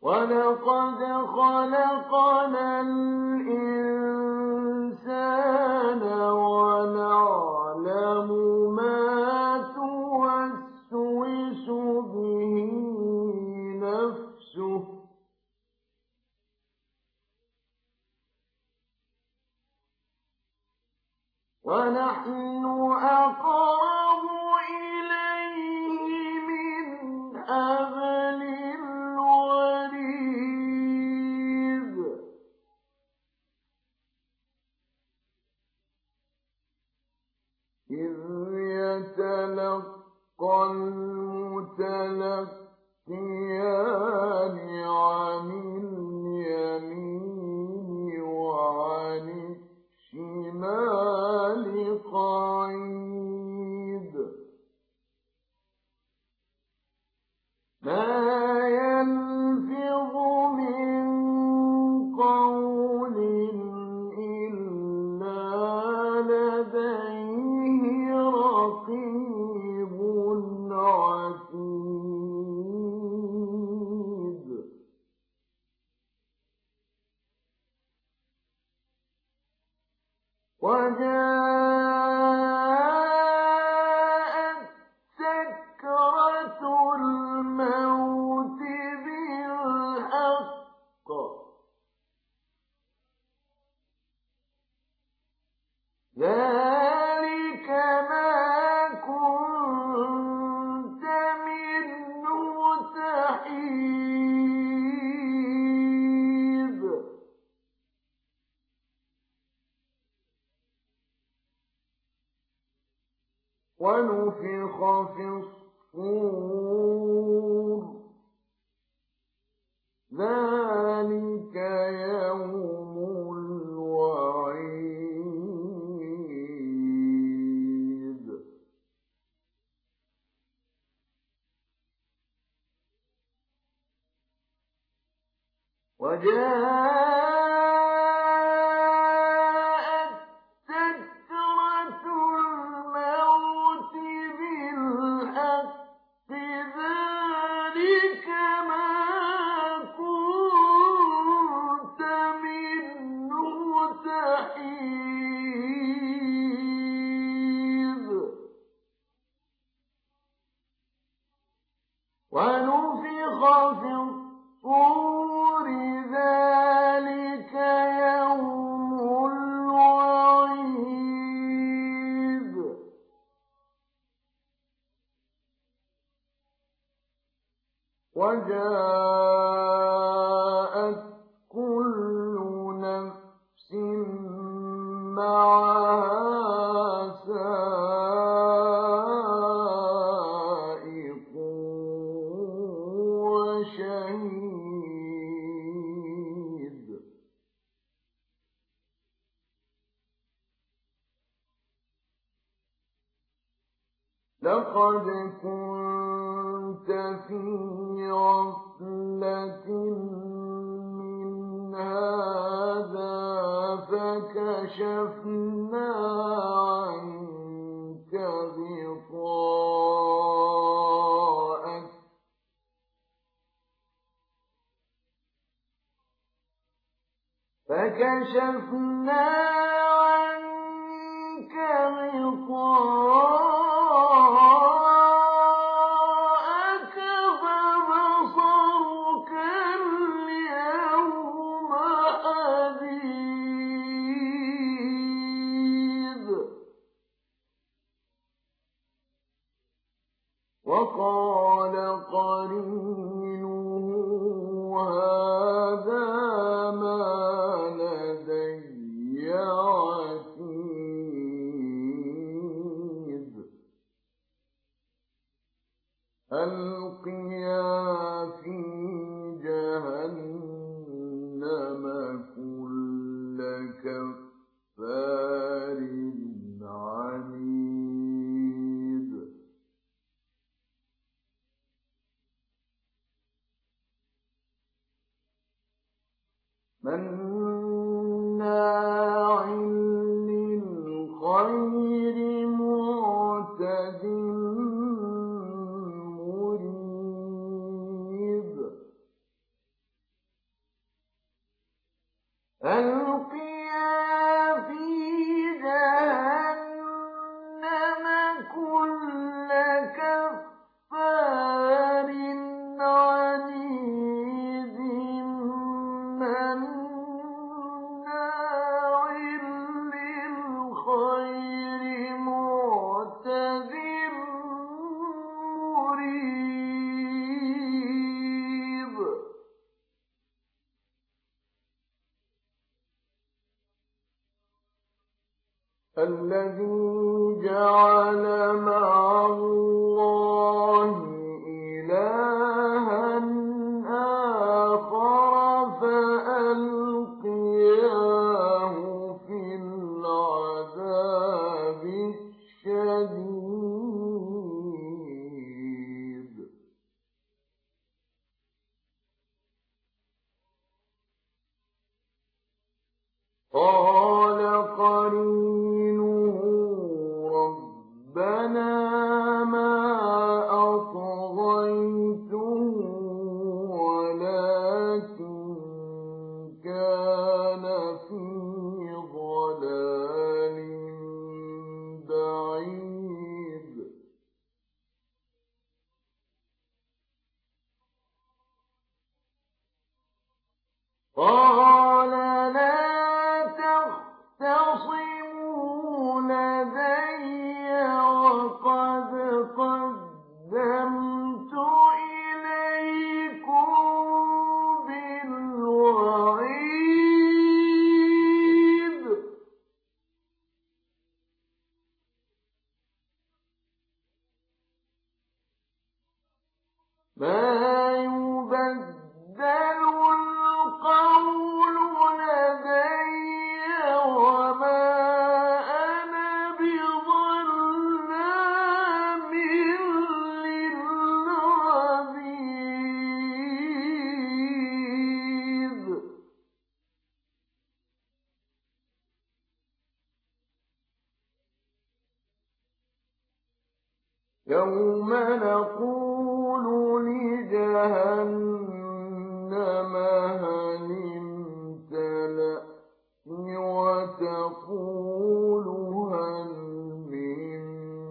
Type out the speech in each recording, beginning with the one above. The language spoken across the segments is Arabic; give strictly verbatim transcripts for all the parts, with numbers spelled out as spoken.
وَلَقَدْ خَلَقْنَا الْإِنسَانَ وَنَعْلَمُ مَا تُوَسْوِسُ بِهِ نَفْسُهُ وَنَحْنُ أَقْرَبُ إِلَيْهِ مِنْ حَبْلِ الْوَرِيدِ إِذْ يَتَلَقَّى الْمُتَلَقِّيَانِ عَنِ الْيَمِينِ وَعَنِ الشِّمَالِ قَعِيدٌ مَا يَلْفِظُ مِن قَوْلٍ إِلَّا لَدَيْهِ رَقِيبٌ عَتِيدٌ وَجَاءَتْ سَكْرَةُ الْمَوْتِ بِالْحَقِّ ذَلِكَ مَا كُنتَ مِنْهُ تَحِيدُ وَنُفِخَ فِي الصُّورِ ذَلِكَ يَوْمُ الْوَعِيدِ وَجَاءَتْ سَكْرَةُ الْمَوْتِ بِالْحَقِّ ذَلِكَ مَا كُنتَ مِنْهُ تَحِيدُ وَنُفِخَ فِي الصُّورِ ذَلِكَ يَوْمُ الْوَعِيدِ وَجَاءَتْ كُلُّ نَفْسٍ مَعَهَا سَائِقٌ وَشَهِيدٌ لَقَدْ كُنتَ فِي غَفْلَةٍ مِّنْ هَٰذَا فَكَشَفْنَا عَنكَ غِطَاءَكَ فَكَشَفْنَا عَنكَ غِطَاءَكَ فَبَصَرُكَ الْيَوْمَ حَدِيدٌ وَقَالَ قَرِينُهُ هَٰذَا مَا لَدَيَّ عَتِيدٌ أَلْقِيَا فِي جَهَنَّمَ كُلَّ كَفَّارٍ عَنِيدٍ مَّنَّاعٍ لِّلْخَيْرِ مُعْتَدٍ مُّرِيبٍ الذي جعل مع الله إلها آخر فألقياه في العذاب الشديد قال قرينه ربنا ما أطغيته ولكن كان في ضلال بعيد قال لا تختصموا لدي وقد قدمت إليكم بالوعيد ما يبدل القول لدي وما أنا بظلام للعبيد يوم نقول لجهنم هل امتلأت وتقول هل من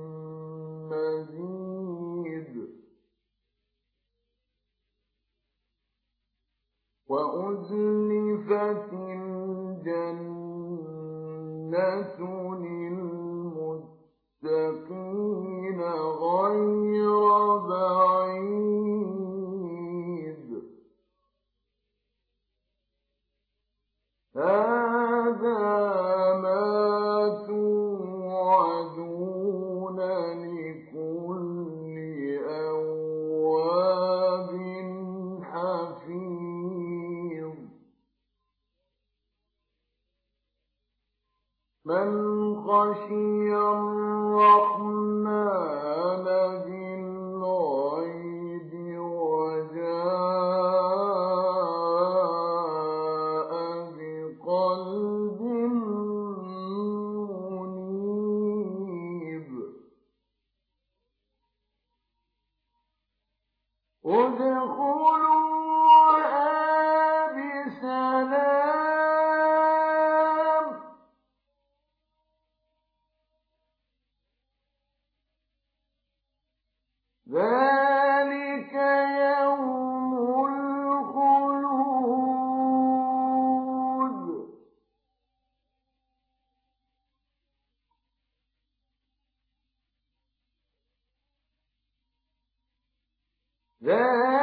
مزيد وأزلفت الجنة للمتقين غير بعيد هذا ما توعدون لكل أواب حفيظ من خشي الرحمن بالغيب وجاء بقلب منيب ادخلوها بسلام ذلك يوم الخلود ذلك